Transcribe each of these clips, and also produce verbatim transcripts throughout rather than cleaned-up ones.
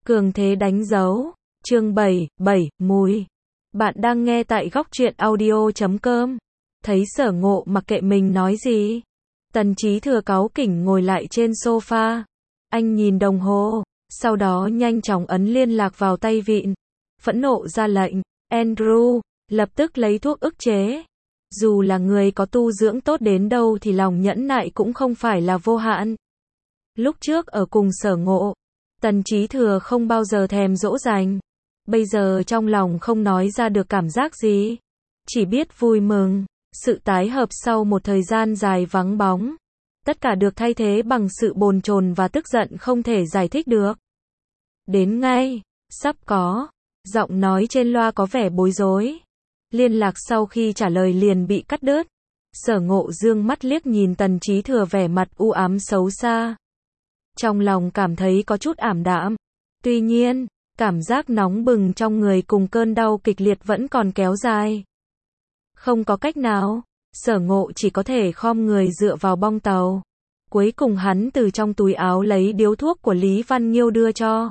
Cường thế đánh dấu. Chương bảy, bảy, mùi. Bạn đang nghe tại góc truyện audio chấm com. Thấy Sở Ngộ mặc kệ mình nói gì. Tần Chí Thừa cáu kỉnh ngồi lại trên sofa. Anh nhìn đồng hồ, sau đó nhanh chóng ấn liên lạc vào tay vịn. Phẫn nộ ra lệnh, Andrew, lập tức lấy thuốc ức chế. Dù là người có tu dưỡng tốt đến đâu thì lòng nhẫn nại cũng không phải là vô hạn. Lúc trước ở cùng Sở Ngộ, Tần Chí Thừa không bao giờ thèm dỗ dành. Bây giờ trong lòng không nói ra được cảm giác gì. Chỉ biết vui mừng. Sự tái hợp sau một thời gian dài vắng bóng. Tất cả được thay thế bằng sự bồn chồn và tức giận không thể giải thích được. Đến ngay. Sắp có. Giọng nói trên loa có vẻ bối rối. Liên lạc sau khi trả lời liền bị cắt đứt. Sở Ngộ dương mắt liếc nhìn Tần Chí Thừa vẻ mặt u ám xấu xa. Trong lòng cảm thấy có chút ảm đạm. Tuy nhiên, cảm giác nóng bừng trong người cùng cơn đau kịch liệt vẫn còn kéo dài. Không có cách nào, Sở Ngộ chỉ có thể khom người dựa vào bong tàu. Cuối cùng hắn từ trong túi áo lấy điếu thuốc của Lý Văn Nghiêu đưa cho.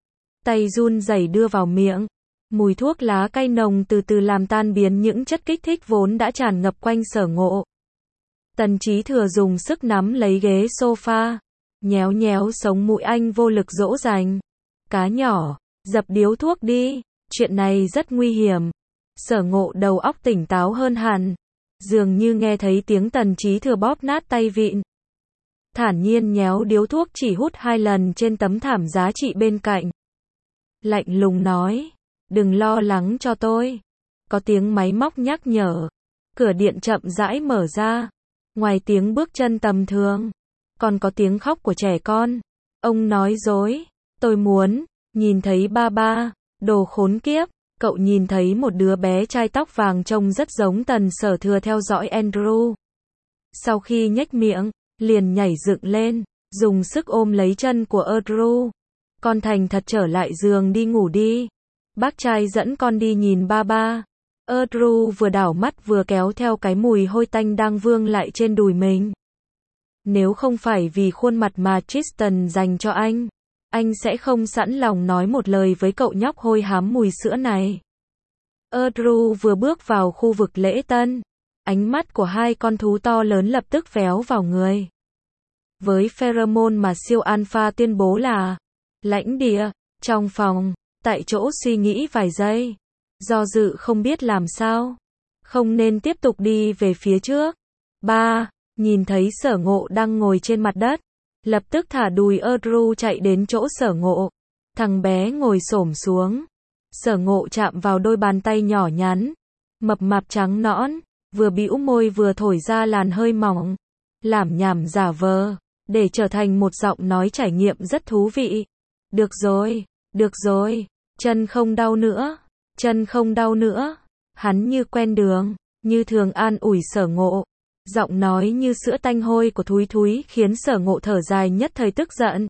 Tay run rẩy đưa vào miệng. Mùi thuốc lá cay nồng từ từ làm tan biến những chất kích thích vốn đã tràn ngập quanh Sở Ngộ. Tần Chí Thừa dùng sức nắm lấy ghế sofa. Nhéo nhéo sống mũi anh vô lực dỗ dành. Cá nhỏ, dập điếu thuốc đi, chuyện này rất nguy hiểm. Sở Ngộ đầu óc tỉnh táo hơn hẳn. Dường như nghe thấy tiếng Tần Chí Thừa bóp nát tay vịn. Thản nhiên nhéo điếu thuốc chỉ hút hai lần trên tấm thảm giá trị bên cạnh. Lạnh lùng nói, đừng lo lắng cho tôi. Có tiếng máy móc nhắc nhở. Cửa điện chậm rãi mở ra. Ngoài tiếng bước chân tầm thường, còn có tiếng khóc của trẻ con. Ông nói dối, tôi muốn nhìn thấy ba ba. Đồ khốn kiếp. Cậu nhìn thấy một đứa bé trai tóc vàng trông rất giống Tần Sở Thừa theo dõi Andrew. Sau khi nhếch miệng, liền nhảy dựng lên, dùng sức ôm lấy chân của Andrew. Con thành thật trở lại giường đi ngủ đi. Bác trai dẫn con đi nhìn ba ba. Andrew vừa đảo mắt vừa kéo theo cái mùi hôi tanh đang vương lại trên đùi mình. Nếu không phải vì khuôn mặt mà Tristan dành cho anh, anh sẽ không sẵn lòng nói một lời với cậu nhóc hôi hám mùi sữa này. Andrew vừa bước vào khu vực lễ tân. Ánh mắt của hai con thú to lớn lập tức véo vào người. Với pheromone mà siêu alpha tuyên bố là lãnh địa, trong phòng, tại chỗ suy nghĩ vài giây. Do dự không biết làm sao. Không nên tiếp tục đi về phía trước. Ba, nhìn thấy Sở Ngộ đang ngồi trên mặt đất. Lập tức thả đùi Andrew chạy đến chỗ Sở Ngộ. Thằng bé ngồi xổm xuống. Sở Ngộ chạm vào đôi bàn tay nhỏ nhắn, mập mạp trắng nõn, vừa bĩu môi vừa thổi ra làn hơi mỏng. Lảm nhảm giả vờ, để trở thành một giọng nói trải nghiệm rất thú vị. Được rồi, được rồi, chân không đau nữa, chân không đau nữa. Hắn như quen đường, như thường an ủi Sở Ngộ. Giọng nói như sữa tanh hôi của Thúi Thúi khiến Sở Ngộ thở dài nhất thời tức giận.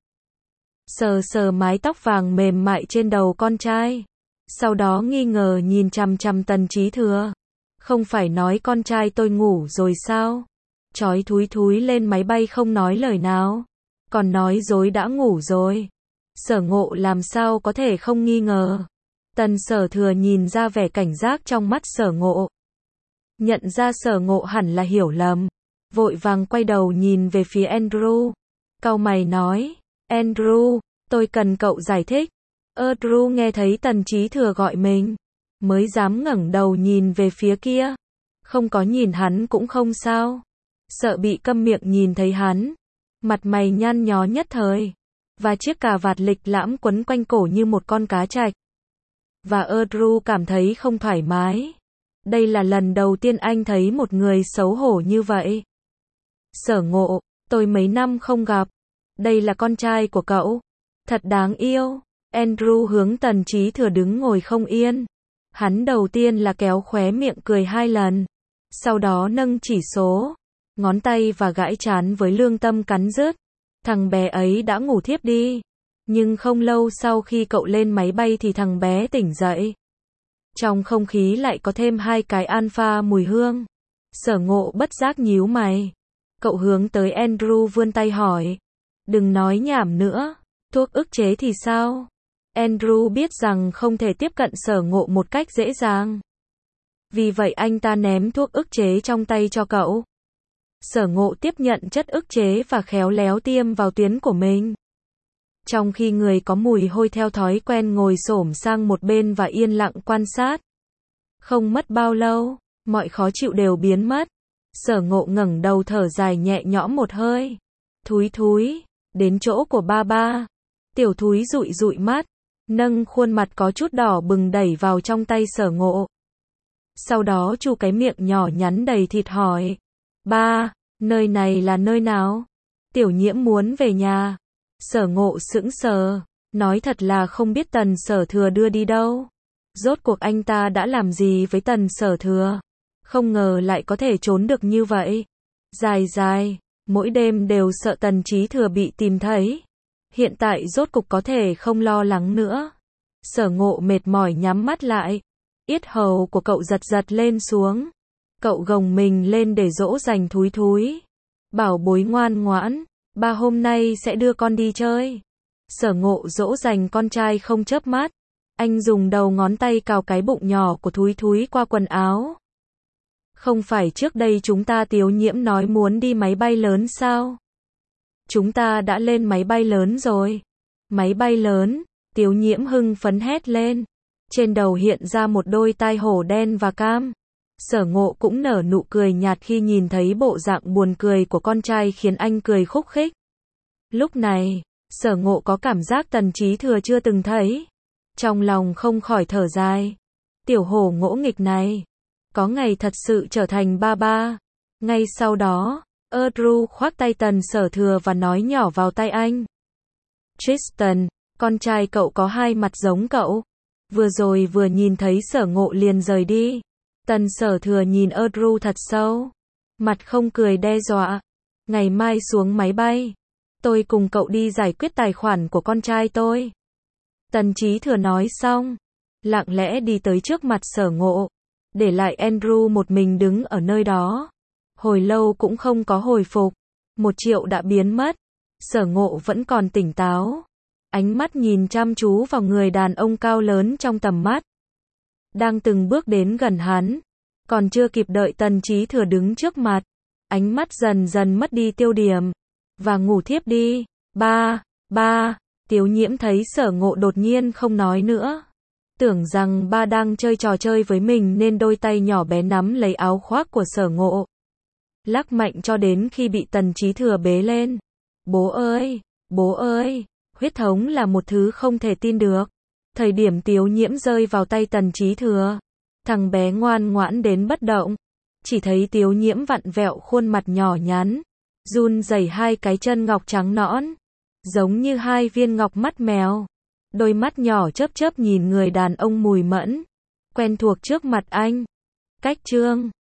Sờ sờ mái tóc vàng mềm mại trên đầu con trai. Sau đó nghi ngờ nhìn chằm chằm Tần Chí Thừa. Không phải nói con trai tôi ngủ rồi sao? Chói Thúi Thúi lên máy bay không nói lời nào. Còn nói dối đã ngủ rồi. Sở Ngộ làm sao có thể không nghi ngờ. Tần Sở Thừa nhìn ra vẻ cảnh giác trong mắt Sở Ngộ. Nhận ra Sở Ngộ hẳn là hiểu lầm. Vội vàng quay đầu nhìn về phía Andrew. Cau mày nói, Andrew, tôi cần cậu giải thích. Andrew nghe thấy Tần Chí Thừa gọi mình, mới dám ngẩng đầu nhìn về phía kia. Không có nhìn hắn cũng không sao. Sợ bị câm miệng nhìn thấy hắn. Mặt mày nhăn nhó nhất thời. Và chiếc cà vạt lịch lãm quấn quanh cổ như một con cá trạch. Và Andrew cảm thấy không thoải mái. Đây là lần đầu tiên anh thấy một người xấu hổ như vậy. Sở Ngộ, tôi mấy năm không gặp. Đây là con trai của cậu. Thật đáng yêu. Andrew hướng Tần Chí Thừa đứng ngồi không yên. Hắn đầu tiên là kéo khóe miệng cười hai lần. Sau đó nâng chỉ số. Ngón tay và gãi trán với lương tâm cắn rứt. Thằng bé ấy đã ngủ thiếp đi. Nhưng không lâu sau khi cậu lên máy bay thì thằng bé tỉnh dậy. Trong không khí lại có thêm hai cái alpha mùi hương. Sở Ngộ bất giác nhíu mày. Cậu hướng tới Andrew vươn tay hỏi. Đừng nói nhảm nữa. Thuốc ức chế thì sao? Andrew biết rằng không thể tiếp cận Sở Ngộ một cách dễ dàng. Vì vậy anh ta ném thuốc ức chế trong tay cho cậu. Sở Ngộ tiếp nhận chất ức chế và khéo léo tiêm vào tuyến của mình. Trong khi người có mùi hôi theo thói quen ngồi xổm sang một bên và yên lặng quan sát. Không mất bao lâu, mọi khó chịu đều biến mất. Sở Ngộ ngẩng đầu thở dài nhẹ nhõm một hơi. Thúi thúi, đến chỗ của ba ba. Tiểu thúi dụi dụi mắt, nâng khuôn mặt có chút đỏ bừng đẩy vào trong tay Sở Ngộ. Sau đó chu cái miệng nhỏ nhắn đầy thịt hỏi. Ba, nơi này là nơi nào? Tiểu Nhiễm muốn về nhà. Sở Ngộ sững sờ, nói thật là không biết Tần Sở Thừa đưa đi đâu. Rốt cuộc anh ta đã làm gì với Tần Sở Thừa? Không ngờ lại có thể trốn được như vậy. Dài dài, mỗi đêm đều sợ Tần Chí Thừa bị tìm thấy. Hiện tại rốt cục có thể không lo lắng nữa. Sở Ngộ mệt mỏi nhắm mắt lại. Yết hầu của cậu giật giật lên xuống. Cậu gồng mình lên để dỗ dành thúi thúi. Bảo bối ngoan ngoãn, ba hôm nay sẽ đưa con đi chơi. Sở Ngộ dỗ dành con trai không chớp mắt. Anh dùng đầu ngón tay cào cái bụng nhỏ của thúi thúi qua quần áo. Không phải trước đây chúng ta Tiếu Nhiễm nói muốn đi máy bay lớn sao? Chúng ta đã lên máy bay lớn rồi. Máy bay lớn, Tiếu Nhiễm hưng phấn hét lên. Trên đầu hiện ra một đôi tai hổ đen và cam. Sở Ngộ cũng nở nụ cười nhạt khi nhìn thấy bộ dạng buồn cười của con trai khiến anh cười khúc khích. Lúc này, Sở Ngộ có cảm giác Tần Chí Thừa chưa từng thấy. Trong lòng không khỏi thở dài. Tiểu hổ ngỗ nghịch này. Có ngày thật sự trở thành ba ba. Ngay sau đó, Andrew khoác tay Tần Sở Thừa và nói nhỏ vào tai anh. Tristan, con trai cậu có hai mặt giống cậu. Vừa rồi vừa nhìn thấy Sở Ngộ liền rời đi. Tần Sở Thừa nhìn Andrew thật sâu. Mặt không cười đe dọa. Ngày mai xuống máy bay. Tôi cùng cậu đi giải quyết tài khoản của con trai tôi. Tần Chí Thừa nói xong. Lặng lẽ đi tới trước mặt Sở Ngộ. Để lại Andrew một mình đứng ở nơi đó. Hồi lâu cũng không có hồi phục. Một triệu đã biến mất. Sở Ngộ vẫn còn tỉnh táo. Ánh mắt nhìn chăm chú vào người đàn ông cao lớn trong tầm mắt. Đang từng bước đến gần hắn. Còn chưa kịp đợi Tần Chí Thừa đứng trước mặt. Ánh mắt dần dần mất đi tiêu điểm. Và ngủ thiếp đi. Ba, ba, Tiếu Nhiễm thấy Sở Ngộ đột nhiên không nói nữa. Tưởng rằng ba đang chơi trò chơi với mình nên đôi tay nhỏ bé nắm lấy áo khoác của Sở Ngộ. Lắc mạnh cho đến khi bị Tần Chí Thừa bế lên. Bố ơi, bố ơi, huyết thống là một thứ không thể tin được. Thời điểm Tiếu Nhiễm rơi vào tay Tần Chí Thừa, thằng bé ngoan ngoãn đến bất động. Chỉ thấy Tiếu Nhiễm vặn vẹo khuôn mặt nhỏ nhắn, run rẩy hai cái chân ngọc trắng nõn, giống như hai viên ngọc mắt mèo. Đôi mắt nhỏ chớp chớp nhìn người đàn ông mùi mẫn, quen thuộc trước mặt anh. Cách chương